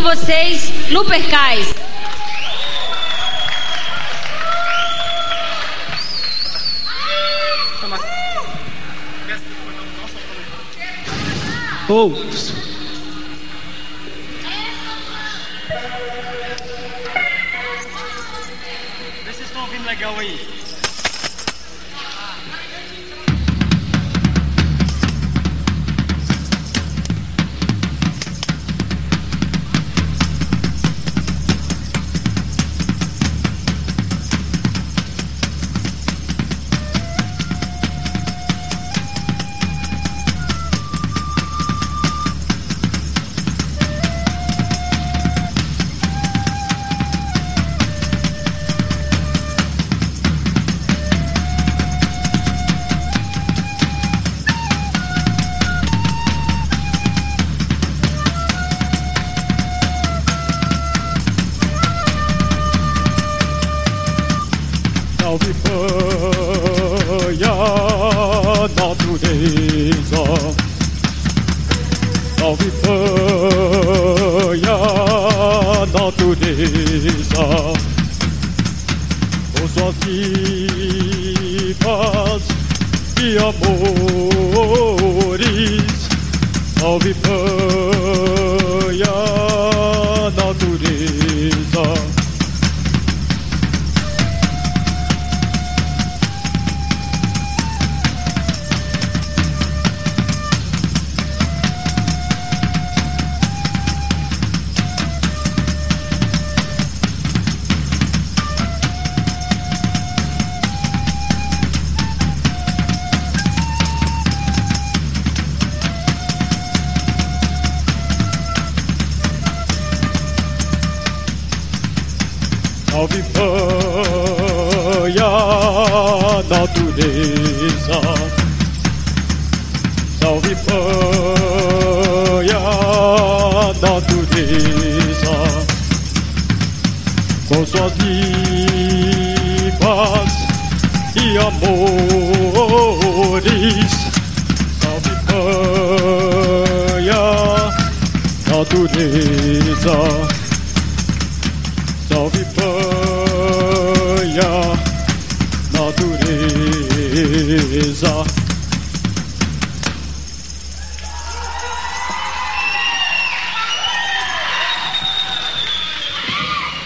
vocês, Lupercais. Oh. Vocês estão ouvindo legal aí? Salve Panha, natureza. Salve Panha, natureza. Com suas vivas e amores. Salve Panha, natureza. Salve Panha, natureza. Salve Panha, natureza. Com suas vivas e amores. Salve Panha, natureza. Salve Panha, natureza.